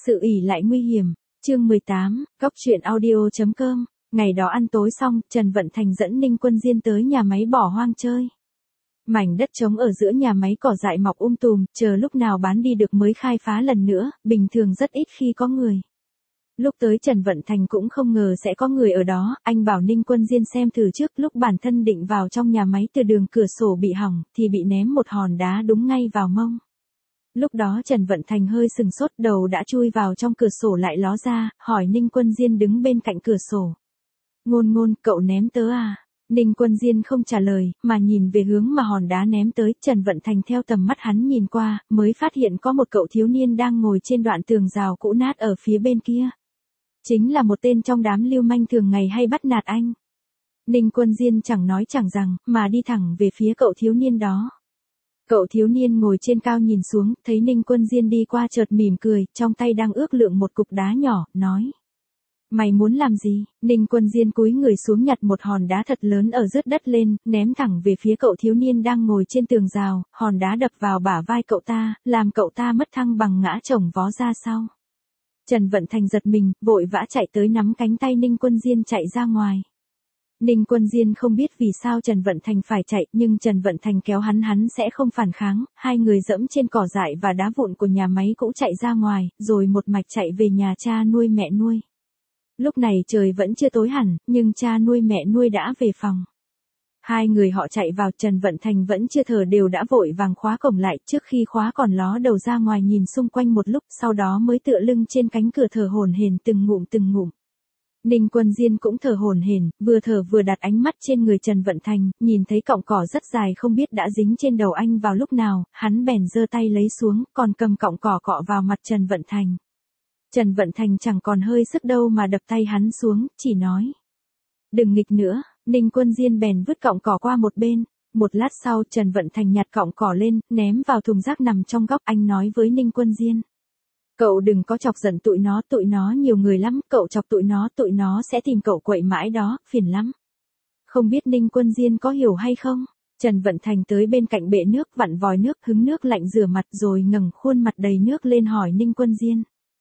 Sự ỷ lại nguy hiểm, chương 18, Cóc truyện audio.com. Ngày đó ăn tối xong, Trần Vận Thành dẫn Ninh Quân Diên tới nhà máy bỏ hoang chơi. Mảnh đất trống ở giữa nhà máy cỏ dại mọc tùm, chờ lúc nào bán đi được mới khai phá lần nữa, bình thường rất ít khi có người. Lúc tới Trần Vận Thành cũng không ngờ sẽ có người ở đó, anh bảo Ninh Quân Diên xem thử trước, lúc bản thân định vào trong nhà máy từ đường cửa sổ bị hỏng, thì bị ném một hòn đá đúng ngay vào mông. Lúc đó Trần Vận Thành hơi sừng sốt, đầu đã chui vào trong cửa sổ lại ló ra, hỏi Ninh Quân Diên đứng bên cạnh cửa sổ. Ngôn, cậu ném tớ à? Ninh Quân Diên không trả lời, mà nhìn về hướng mà hòn đá ném tới. Trần Vận Thành theo tầm mắt hắn nhìn qua, mới phát hiện có một cậu thiếu niên đang ngồi trên đoạn tường rào cũ nát ở phía bên kia. Chính là một tên trong đám lưu manh thường ngày hay bắt nạt anh. Ninh Quân Diên chẳng nói chẳng rằng, mà đi thẳng về phía cậu thiếu niên đó. Cậu thiếu niên ngồi trên cao nhìn xuống, thấy Ninh Quân Diên đi qua chợt mỉm cười, trong tay đang ước lượng một cục đá nhỏ, nói. Mày muốn làm gì? Ninh Quân Diên cúi người xuống nhặt một hòn đá thật lớn ở rớt đất lên, ném thẳng về phía cậu thiếu niên đang ngồi trên tường rào, hòn đá đập vào bả vai cậu ta, làm cậu ta mất thăng bằng ngã chồng vó ra sau. Trần Vận Thành giật mình, vội vã chạy tới nắm cánh tay Ninh Quân Diên chạy ra ngoài. Ninh Quân Diên không biết vì sao Trần Vận Thành phải chạy, nhưng Trần Vận Thành kéo hắn sẽ không phản kháng, hai người dẫm trên cỏ dại và đá vụn của nhà máy cũ chạy ra ngoài, rồi một mạch chạy về nhà cha nuôi mẹ nuôi. Lúc này trời vẫn chưa tối hẳn, nhưng cha nuôi mẹ nuôi đã về phòng. Hai người họ chạy vào, Trần Vận Thành vẫn chưa thở đều đã vội vàng khóa cổng lại, trước khi khóa còn ló đầu ra ngoài nhìn xung quanh một lúc, sau đó mới tựa lưng trên cánh cửa thở hổn hển từng ngụm. Ninh Quân Diên cũng thở hổn hển, vừa thở vừa đặt ánh mắt trên người Trần Vận Thành, nhìn thấy cọng cỏ rất dài không biết đã dính trên đầu anh vào lúc nào, hắn bèn giơ tay lấy xuống, còn cầm cọng cỏ cọ vào mặt Trần Vận Thành. Trần Vận Thành chẳng còn hơi sức đâu mà đập tay hắn xuống, chỉ nói. Đừng nghịch nữa. Ninh Quân Diên bèn vứt cọng cỏ qua một bên. Một lát sau Trần Vận Thành nhặt cọng cỏ lên, ném vào thùng rác nằm trong góc. Anh nói với Ninh Quân Diên. Cậu đừng có chọc giận tụi nó nhiều người lắm, cậu chọc tụi nó sẽ tìm cậu quậy mãi đó, phiền lắm. Không biết Ninh Quân Diên có hiểu hay không? Trần Vận Thành tới bên cạnh bệ nước, vặn vòi nước, hứng nước lạnh rửa mặt rồi ngẩng khuôn mặt đầy nước lên hỏi Ninh Quân Diên.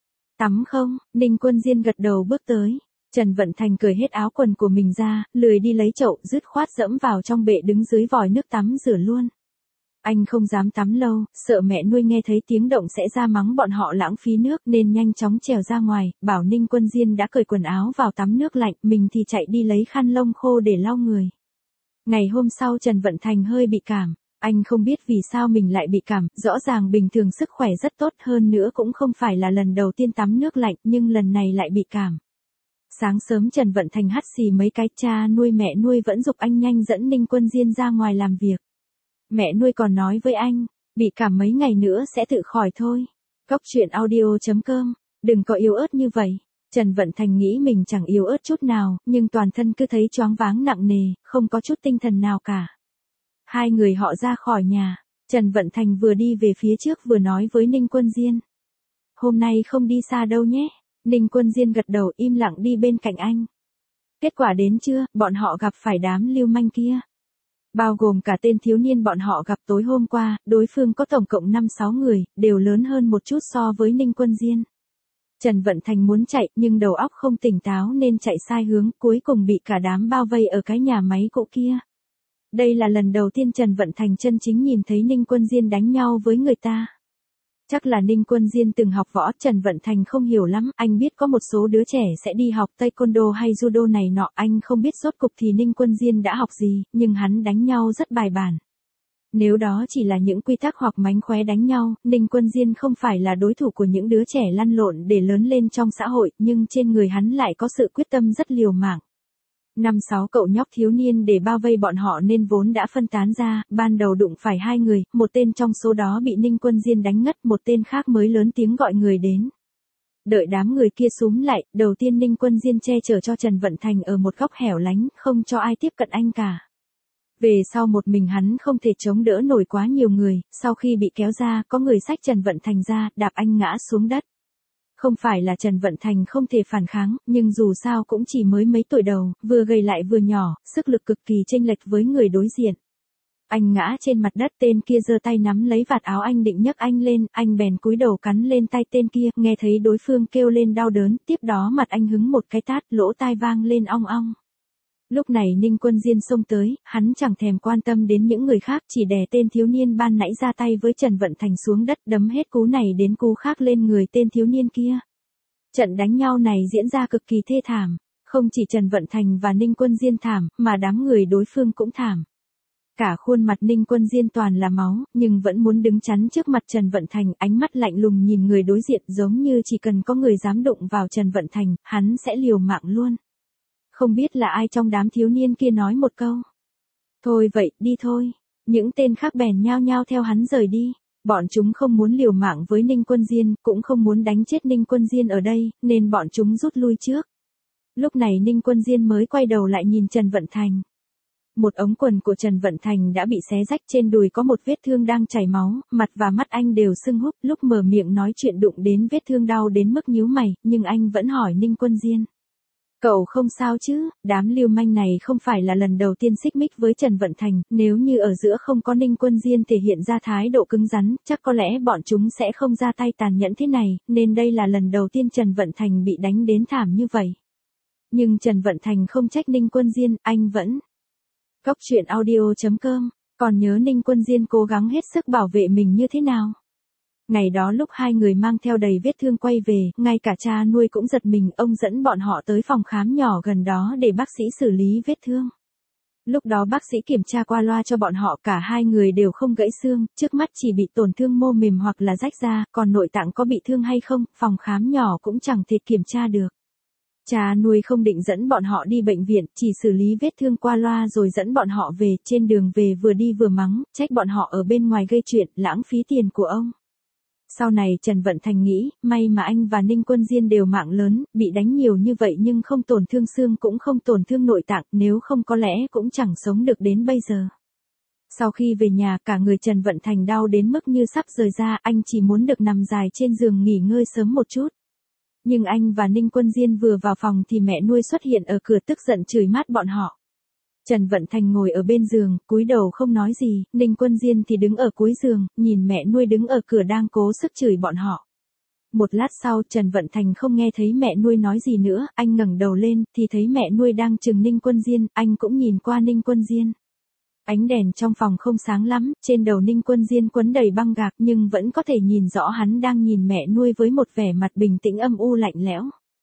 Tắm không? Ninh Quân Diên gật đầu bước tới. Trần Vận Thành cởi hết áo quần của mình ra, lười đi lấy chậu, dứt khoát dẫm vào trong bệ đứng dưới vòi nước tắm rửa luôn. Anh không dám tắm lâu, sợ mẹ nuôi nghe thấy tiếng động sẽ ra mắng bọn họ lãng phí nước nên nhanh chóng trèo ra ngoài, bảo Ninh Quân Diên đã cởi quần áo vào tắm nước lạnh, mình thì chạy đi lấy khăn lông khô để lau người. Ngày hôm sau Trần Vận Thành hơi bị cảm. Anh không biết vì sao mình lại bị cảm, rõ ràng bình thường sức khỏe rất tốt, hơn nữa cũng không phải là lần đầu tiên tắm nước lạnh, nhưng lần này lại bị cảm. Sáng sớm Trần Vận Thành hắt xì mấy cái, cha nuôi mẹ nuôi vẫn giục anh nhanh dẫn Ninh Quân Diên ra ngoài làm việc. Mẹ nuôi còn nói với anh, bị cảm mấy ngày nữa sẽ tự khỏi thôi. Cóc truyện audio.com, đừng có yếu ớt như vậy. Trần Vận Thành nghĩ mình chẳng yếu ớt chút nào, nhưng toàn thân cứ thấy choáng váng nặng nề, không có chút tinh thần nào cả. Hai người họ ra khỏi nhà, Trần Vận Thành vừa đi về phía trước vừa nói với Ninh Quân Diên. Hôm nay không đi xa đâu nhé. Ninh Quân Diên gật đầu im lặng đi bên cạnh anh. Kết quả đến trưa, bọn họ gặp phải đám lưu manh kia. Bao gồm cả tên thiếu niên bọn họ gặp tối hôm qua, đối phương có tổng cộng 5-6 người, đều lớn hơn một chút so với Ninh Quân Diên. Trần Vận Thành muốn chạy nhưng đầu óc không tỉnh táo nên chạy sai hướng, cuối cùng bị cả đám bao vây ở cái nhà máy cũ kia. Đây là lần đầu tiên Trần Vận Thành chân chính nhìn thấy Ninh Quân Diên đánh nhau với người ta. Chắc là Ninh Quân Diên từng học võ, Trần Vận Thành không hiểu lắm, anh biết có một số đứa trẻ sẽ đi học taekwondo hay judo này nọ, anh không biết rốt cục thì Ninh Quân Diên đã học gì, nhưng hắn đánh nhau rất bài bản. Nếu đó chỉ là những quy tắc hoặc mánh khóe đánh nhau, Ninh Quân Diên không phải là đối thủ của những đứa trẻ lăn lộn để lớn lên trong xã hội, nhưng trên người hắn lại có sự quyết tâm rất liều mạng. 5-6 cậu nhóc thiếu niên để bao vây bọn họ nên vốn đã phân tán ra, ban đầu đụng phải hai người, một tên trong số đó bị Ninh Quân Diên đánh ngất, một tên khác mới lớn tiếng gọi người đến. Đợi đám người kia xúm lại, đầu tiên Ninh Quân Diên che chở cho Trần Vận Thành ở một góc hẻo lánh, không cho ai tiếp cận anh cả. Về sau một mình hắn không thể chống đỡ nổi quá nhiều người, sau khi bị kéo ra, có người xách Trần Vận Thành ra, đạp anh ngã xuống đất. Không phải là Trần Vận Thành không thể phản kháng, nhưng dù sao cũng chỉ mới mấy tuổi đầu, vừa gầy lại vừa nhỏ, sức lực cực kỳ chênh lệch với người đối diện. Anh ngã trên mặt đất, tên kia giơ tay nắm lấy vạt áo anh định nhấc anh lên, anh bèn cúi đầu cắn lên tay tên kia, nghe thấy đối phương kêu lên đau đớn, tiếp đó mặt anh hứng một cái tát, lỗ tai vang lên ong ong. Lúc này Ninh Quân Diên xông tới, hắn chẳng thèm quan tâm đến những người khác, chỉ đè tên thiếu niên ban nãy ra tay với Trần Vận Thành xuống đất, đấm hết cú này đến cú khác lên người tên thiếu niên kia. Trận đánh nhau này diễn ra cực kỳ thê thảm, không chỉ Trần Vận Thành và Ninh Quân Diên thảm, mà đám người đối phương cũng thảm. Cả khuôn mặt Ninh Quân Diên toàn là máu, nhưng vẫn muốn đứng chắn trước mặt Trần Vận Thành, ánh mắt lạnh lùng nhìn người đối diện, giống như chỉ cần có người dám đụng vào Trần Vận Thành, hắn sẽ liều mạng luôn. Không biết là ai trong đám thiếu niên kia nói một câu. Thôi vậy, đi thôi. Những tên khác bèn nhao nhao theo hắn rời đi. Bọn chúng không muốn liều mạng với Ninh Quân Diên, cũng không muốn đánh chết Ninh Quân Diên ở đây, nên bọn chúng rút lui trước. Lúc này Ninh Quân Diên mới quay đầu lại nhìn Trần Vận Thành. Một ống quần của Trần Vận Thành đã bị xé rách, trên đùi có một vết thương đang chảy máu, mặt và mắt anh đều sưng húp, lúc mở miệng nói chuyện đụng đến vết thương đau đến mức nhíu mày, nhưng anh vẫn hỏi Ninh Quân Diên. Cậu không sao chứ, đám lưu manh này không phải là lần đầu tiên xích mích với Trần Vận Thành, nếu như ở giữa không có Ninh Quân Diên thể hiện ra thái độ cứng rắn, chắc có lẽ bọn chúng sẽ không ra tay tàn nhẫn thế này, nên đây là lần đầu tiên Trần Vận Thành bị đánh đến thảm như vậy. Nhưng Trần Vận Thành không trách Ninh Quân Diên, anh vẫn. Góc truyện audio.com, còn nhớ Ninh Quân Diên cố gắng hết sức bảo vệ mình như thế nào? Ngày đó lúc hai người mang theo đầy vết thương quay về, ngay cả cha nuôi cũng giật mình, ông dẫn bọn họ tới phòng khám nhỏ gần đó để bác sĩ xử lý vết thương. Lúc đó bác sĩ kiểm tra qua loa cho bọn họ, cả hai người đều không gãy xương, trước mắt chỉ bị tổn thương mô mềm hoặc là rách da, còn nội tạng có bị thương hay không, phòng khám nhỏ cũng chẳng thể kiểm tra được. Cha nuôi không định dẫn bọn họ đi bệnh viện, chỉ xử lý vết thương qua loa rồi dẫn bọn họ về, trên đường về vừa đi vừa mắng, trách bọn họ ở bên ngoài gây chuyện, lãng phí tiền của ông. Sau này Trần Vận Thành nghĩ, may mà anh và Ninh Quân Diên đều mạng lớn, bị đánh nhiều như vậy nhưng không tổn thương xương cũng không tổn thương nội tạng, nếu không có lẽ cũng chẳng sống được đến bây giờ. Sau khi về nhà, cả người Trần Vận Thành đau đến mức như sắp rời ra, anh chỉ muốn được nằm dài trên giường nghỉ ngơi sớm một chút. Nhưng anh và Ninh Quân Diên vừa vào phòng thì mẹ nuôi xuất hiện ở cửa, tức giận chửi mát bọn họ. Trần Vận Thành ngồi ở bên giường, cúi đầu không nói gì, Ninh Quân Diên thì đứng ở cuối giường, nhìn mẹ nuôi đứng ở cửa đang cố sức chửi bọn họ. Một lát sau Trần Vận Thành không nghe thấy mẹ nuôi nói gì nữa, anh ngẩng đầu lên, thì thấy mẹ nuôi đang trừng Ninh Quân Diên, anh cũng nhìn qua Ninh Quân Diên. Ánh đèn trong phòng không sáng lắm, trên đầu Ninh Quân Diên quấn đầy băng gạc nhưng vẫn có thể nhìn rõ hắn đang nhìn mẹ nuôi với một vẻ mặt bình tĩnh âm u lạnh lẽo.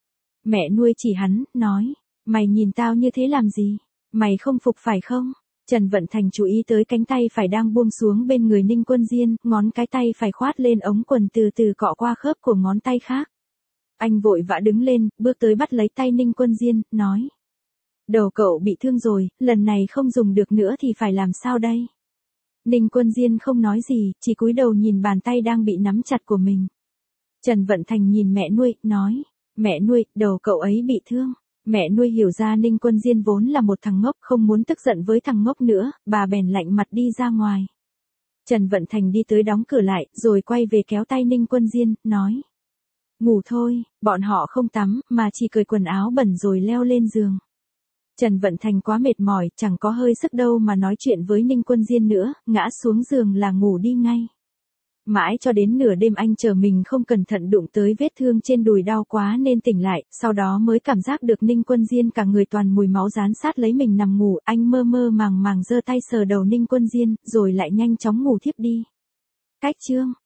Mẹ nuôi chỉ hắn, nói, mày nhìn tao như thế làm gì? Mày không phục phải không? Trần Vận Thành chú ý tới cánh tay phải đang buông xuống bên người Ninh Quân Diên, ngón cái tay phải khoát lên ống quần từ từ cọ qua khớp của ngón tay khác. Anh vội vã đứng lên, bước tới bắt lấy tay Ninh Quân Diên, nói. Đầu cậu bị thương rồi, lần này không dùng được nữa thì phải làm sao đây? Ninh Quân Diên không nói gì, chỉ cúi đầu nhìn bàn tay đang bị nắm chặt của mình. Trần Vận Thành nhìn mẹ nuôi, nói. Mẹ nuôi, đầu cậu ấy bị thương. Mẹ nuôi hiểu ra Ninh Quân Diên vốn là một thằng ngốc, không muốn tức giận với thằng ngốc nữa, bà bèn lạnh mặt đi ra ngoài. Trần Vận Thành đi tới đóng cửa lại, rồi quay về kéo tay Ninh Quân Diên, nói. Ngủ thôi, bọn họ không tắm, mà chỉ cởi quần áo bẩn rồi leo lên giường. Trần Vận Thành quá mệt mỏi, chẳng có hơi sức đâu mà nói chuyện với Ninh Quân Diên nữa, ngã xuống giường là ngủ đi ngay. Mãi cho đến nửa đêm anh chờ mình không cẩn thận đụng tới vết thương trên đùi đau quá nên tỉnh lại, sau đó mới cảm giác được Ninh Quân Diên cả người toàn mùi máu dán sát lấy mình nằm ngủ, anh mơ mơ màng màng giơ tay sờ đầu Ninh Quân Diên, rồi lại nhanh chóng ngủ thiếp đi. Cách chương